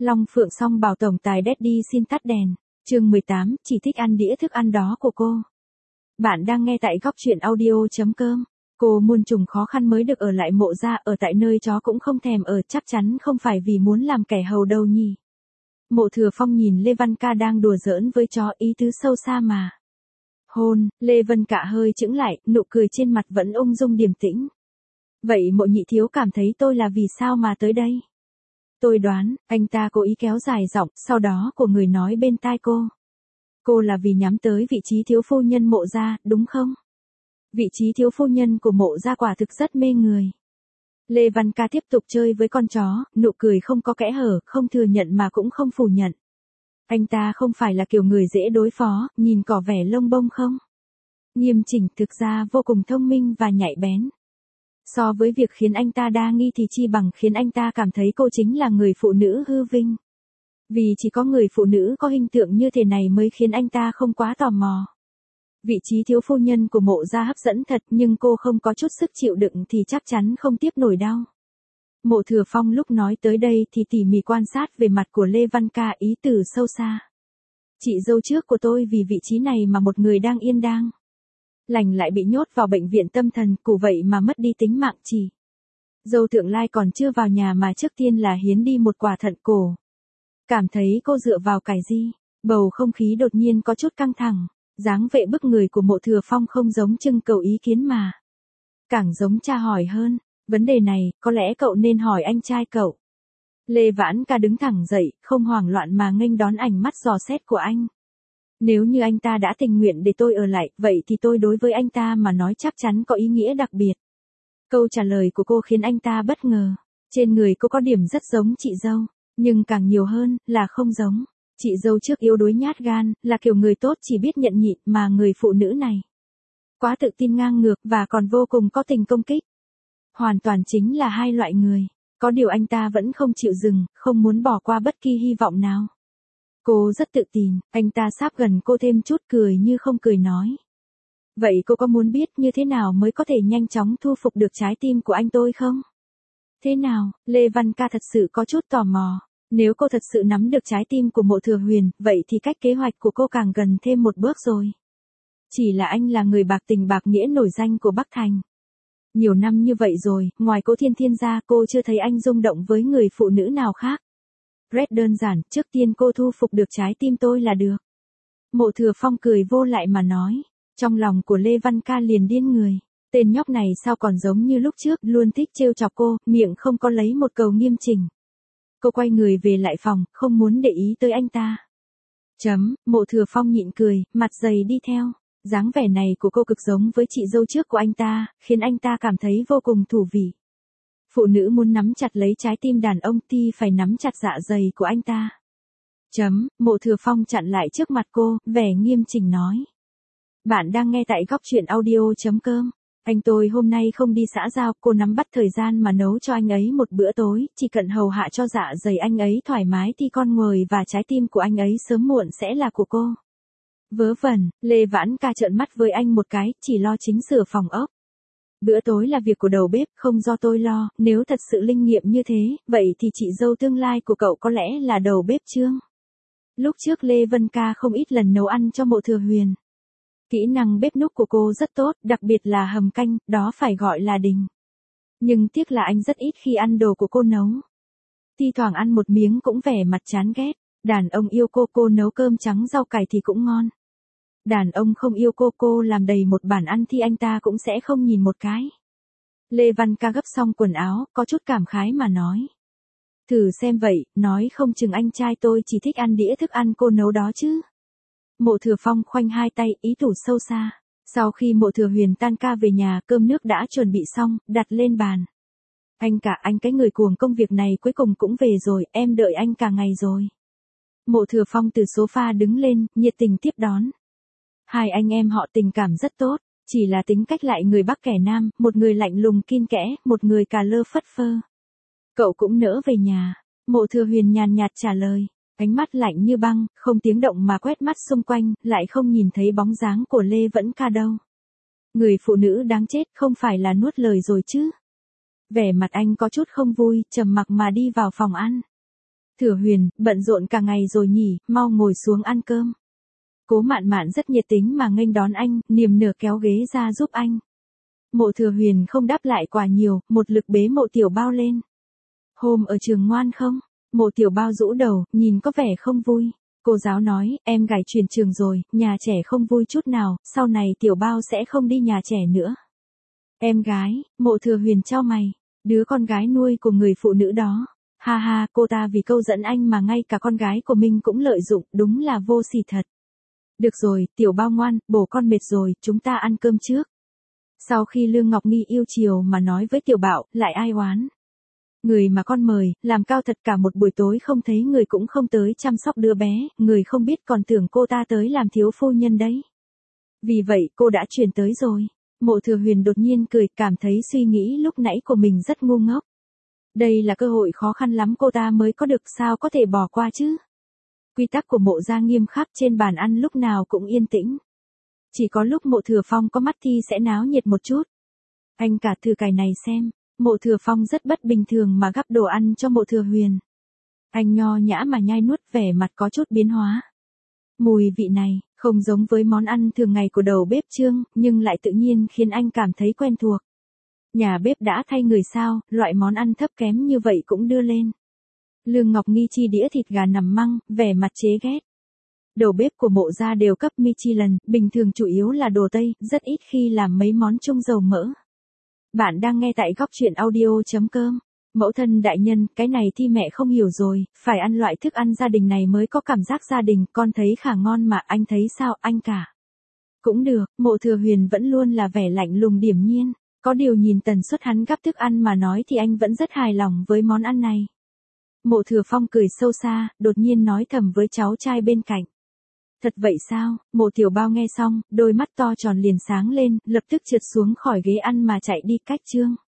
Long Phượng Song bảo tổng tài Daddy xin tắt đèn. Chương 18, chỉ thích ăn đĩa thức ăn đó của cô. Bạn đang nghe tại góc truyện audio.com. Cô muôn trùng khó khăn mới được ở lại Mộ gia, ở tại nơi chó cũng không thèm ở, chắc chắn không phải vì muốn làm kẻ hầu đâu nhỉ. Mộ Thừa Phong nhìn Lê Văn Ca đang đùa giỡn với chó, ý tứ sâu xa mà. Hôn, Lê Vân Cả hơi chững lại, nụ cười trên mặt vẫn ung dung điềm tĩnh. Vậy Mộ nhị thiếu cảm thấy tôi là vì sao mà tới đây? Tôi đoán, anh ta cố ý kéo dài giọng, sau đó của người nói bên tai cô. Cô là vì nhắm tới vị trí thiếu phu nhân Mộ gia, đúng không? Vị trí thiếu phu nhân của Mộ gia quả thực rất mê người. Lê Văn Ca tiếp tục chơi với con chó, nụ cười không có kẽ hở, không thừa nhận mà cũng không phủ nhận. Anh ta không phải là kiểu người dễ đối phó, nhìn cỏ vẻ lông bông không? Nghiêm chỉnh, thực ra vô cùng thông minh và nhạy bén. So với việc khiến anh ta đa nghi thì chi bằng khiến anh ta cảm thấy cô chính là người phụ nữ hư vinh. Vì chỉ có người phụ nữ có hình tượng như thế này mới khiến anh ta không quá tò mò. Vị trí thiếu phu nhân của Mộ gia hấp dẫn thật, nhưng cô không có chút sức chịu đựng thì chắc chắn không tiếp nổi đau. Mộ Thừa Phong lúc nói tới đây thì tỉ mỉ quan sát về mặt của Lê Văn Ca, ý từ sâu xa. Chị dâu trước của tôi vì vị trí này mà một người đang yên đang lành lại bị nhốt vào bệnh viện tâm thần, cụ vậy mà mất đi tính mạng. Chỉ dâu Thượng Lai còn chưa vào nhà mà trước tiên là hiến đi một quả thận cổ. Cảm thấy cô dựa vào cái gì? Bầu không khí đột nhiên có chút căng thẳng. Dáng vẻ bức người của Mộ Thừa Phong không giống trưng cầu ý kiến mà càng giống tra hỏi hơn. Vấn đề này, có lẽ cậu nên hỏi anh trai cậu. Lê Vãn Ca đứng thẳng dậy, không hoảng loạn mà nghênh đón ánh mắt dò xét của anh. Nếu như anh ta đã tình nguyện để tôi ở lại, vậy thì tôi đối với anh ta mà nói chắc chắn có ý nghĩa đặc biệt. Câu trả lời của cô khiến anh ta bất ngờ. Trên người cô có điểm rất giống chị dâu, nhưng càng nhiều hơn là không giống. Chị dâu trước yếu đuối nhát gan, là kiểu người tốt chỉ biết nhận nhịn, mà người phụ nữ này quá tự tin ngang ngược và còn vô cùng có tình công kích. Hoàn toàn chính là hai loại người. Có điều anh ta vẫn không chịu dừng, không muốn bỏ qua bất kỳ hy vọng nào. Cô rất tự tin, anh ta sáp gần cô thêm chút, cười như không cười nói. Vậy cô có muốn biết như thế nào mới có thể nhanh chóng thu phục được trái tim của anh tôi không? Thế nào? Lê Văn Ca thật sự có chút tò mò. Nếu cô thật sự nắm được trái tim của Mộ Thừa Huyền, vậy thì cách kế hoạch của cô càng gần thêm một bước rồi. Chỉ là anh là người bạc tình bạc nghĩa nổi danh của Bắc Thành. Nhiều năm như vậy rồi, ngoài Cố Thiên Thiên ra, cô chưa thấy anh rung động với người phụ nữ nào khác. Rất đơn giản, trước tiên cô thu phục được trái tim tôi là được. Mộ Thừa Phong cười vô lại mà nói. Trong lòng của Lê Văn Ca liền điên người. Tên nhóc này sao còn giống như lúc trước, luôn thích trêu chọc cô, miệng không có lấy một câu nghiêm chỉnh. Cô quay người về lại phòng, không muốn để ý tới anh ta. Mộ Thừa Phong nhịn cười, mặt dày đi theo. Dáng vẻ này của cô cực giống với chị dâu trước của anh ta, khiến anh ta cảm thấy vô cùng thú vị. Phụ nữ muốn nắm chặt lấy trái tim đàn ông thì phải nắm chặt dạ dày của anh ta. Mộ Thừa Phong chặn lại trước mặt cô, vẻ nghiêm chỉnh nói. Bạn đang nghe tại góc truyện audio.com. Anh tôi hôm nay không đi xã giao, cô nắm bắt thời gian mà nấu cho anh ấy một bữa tối, chỉ cần hầu hạ cho dạ dày anh ấy thoải mái thì con người và trái tim của anh ấy sớm muộn sẽ là của cô. Vớ vẩn, Lê Vãn Ca trợn mắt với anh một cái, chỉ lo chính sửa phòng ốc. Bữa tối là việc của đầu bếp, không do tôi lo, nếu thật sự linh nghiệm như thế, vậy thì chị dâu tương lai của cậu có lẽ là đầu bếp Trương. Lúc trước Lê Vân Ca không ít lần nấu ăn cho Mộ Thừa Huyền. Kỹ năng bếp núc của cô rất tốt, đặc biệt là hầm canh, đó phải gọi là đỉnh. Nhưng tiếc là anh rất ít khi ăn đồ của cô nấu. Thi thoảng ăn một miếng cũng vẻ mặt chán ghét. Đàn ông yêu cô nấu cơm trắng rau cải thì cũng ngon. Đàn ông không yêu cô làm đầy một bàn ăn thì anh ta cũng sẽ không nhìn một cái. Lê Văn Ca gấp xong quần áo, có chút cảm khái mà nói. Thử xem vậy, nói không chừng anh trai tôi chỉ thích ăn đĩa thức ăn cô nấu đó chứ. Mộ Thừa Phong khoanh hai tay, ý tủ sâu xa. Sau khi Mộ Thừa Huyền tan ca về nhà, cơm nước đã chuẩn bị xong, đặt lên bàn. Anh cái người cuồng công việc này cuối cùng cũng về rồi, em đợi anh cả ngày rồi. Mộ Thừa Phong từ sofa đứng lên, nhiệt tình tiếp đón. Hai anh em họ tình cảm rất tốt, chỉ là tính cách lại người Bắc kẻ Nam, một người lạnh lùng kin kẽ, một người cà lơ phất phơ. Cậu cũng nỡ về nhà. Mộ Thừa Huyền nhàn nhạt trả lời, ánh mắt lạnh như băng, không tiếng động mà quét mắt xung quanh, lại không nhìn thấy bóng dáng của Lê Vẫn Ca đâu. Người phụ nữ đáng chết không phải là nuốt lời rồi chứ. Vẻ mặt anh có chút không vui, trầm mặc mà đi vào phòng ăn. Thừa Huyền, bận rộn cả ngày rồi nhỉ, mau ngồi xuống ăn cơm. Cố Mạn Mạn rất nhiệt tình mà nghênh đón anh, niềm nở kéo ghế ra giúp anh. Mộ Thừa Huyền không đáp lại quá nhiều, một lực bế Mộ Tiểu Bao lên. Hôm ở trường ngoan không? Mộ Tiểu Bao rũ đầu, nhìn có vẻ không vui. Cô giáo nói, em gái chuyển trường rồi, nhà trẻ không vui chút nào, sau này Tiểu Bao sẽ không đi nhà trẻ nữa. Em gái, Mộ Thừa Huyền chau mày, đứa con gái nuôi của người phụ nữ đó. Ha ha, cô ta vì câu dẫn anh mà ngay cả con gái của mình cũng lợi dụng, đúng là vô sỉ thật. Được rồi, Tiểu Bao ngoan, bổ con mệt rồi, chúng ta ăn cơm trước. Sau khi Lương Ngọc Nghi yêu chiều mà nói với Tiểu Bảo, lại ai oán. Người mà con mời, làm cao thật cả một buổi tối không thấy người cũng không tới chăm sóc đứa bé, người không biết còn tưởng cô ta tới làm thiếu phu nhân đấy. Vì vậy cô đã chuyển tới rồi. Mộ Thừa Huyền đột nhiên cười, cảm thấy suy nghĩ lúc nãy của mình rất ngu ngốc. Đây là cơ hội khó khăn lắm cô ta mới có được, sao có thể bỏ qua chứ. Quy tắc của Mộ gia nghiêm khắc, trên bàn ăn lúc nào cũng yên tĩnh. Chỉ có lúc Mộ Thừa Phong có mắt thì sẽ náo nhiệt một chút. Anh cả thử cải này xem. Mộ Thừa Phong rất bất bình thường mà gắp đồ ăn cho Mộ Thừa Huyền. Anh nho nhã mà nhai nuốt, vẻ mặt có chút biến hóa. Mùi vị này, không giống với món ăn thường ngày của đầu bếp Trương, nhưng lại tự nhiên khiến anh cảm thấy quen thuộc. Nhà bếp đã thay người sao, loại món ăn thấp kém như vậy cũng đưa lên. Lương Ngọc Nghi chi đĩa thịt gà nằm măng, vẻ mặt chế ghét. Đầu bếp của Mộ gia đều cấp Michelin, bình thường chủ yếu là đồ Tây, rất ít khi làm mấy món chung dầu mỡ. Bạn đang nghe tại góc truyện audio.com. Mẫu thân đại nhân, cái này thì mẹ không hiểu rồi, phải ăn loại thức ăn gia đình này mới có cảm giác gia đình, con thấy khá ngon mà, anh thấy sao, anh cả? Cũng được, Mộ Thừa Huyền vẫn luôn là vẻ lạnh lùng điềm nhiên, có điều nhìn tần suất hắn gắp thức ăn mà nói thì anh vẫn rất hài lòng với món ăn này. Mộ Thừa Phong cười sâu xa, đột nhiên nói thầm với cháu trai bên cạnh. Thật vậy sao? Mộ Tiểu Bao nghe xong, đôi mắt to tròn liền sáng lên, lập tức trượt xuống khỏi ghế ăn mà chạy đi cách Trương.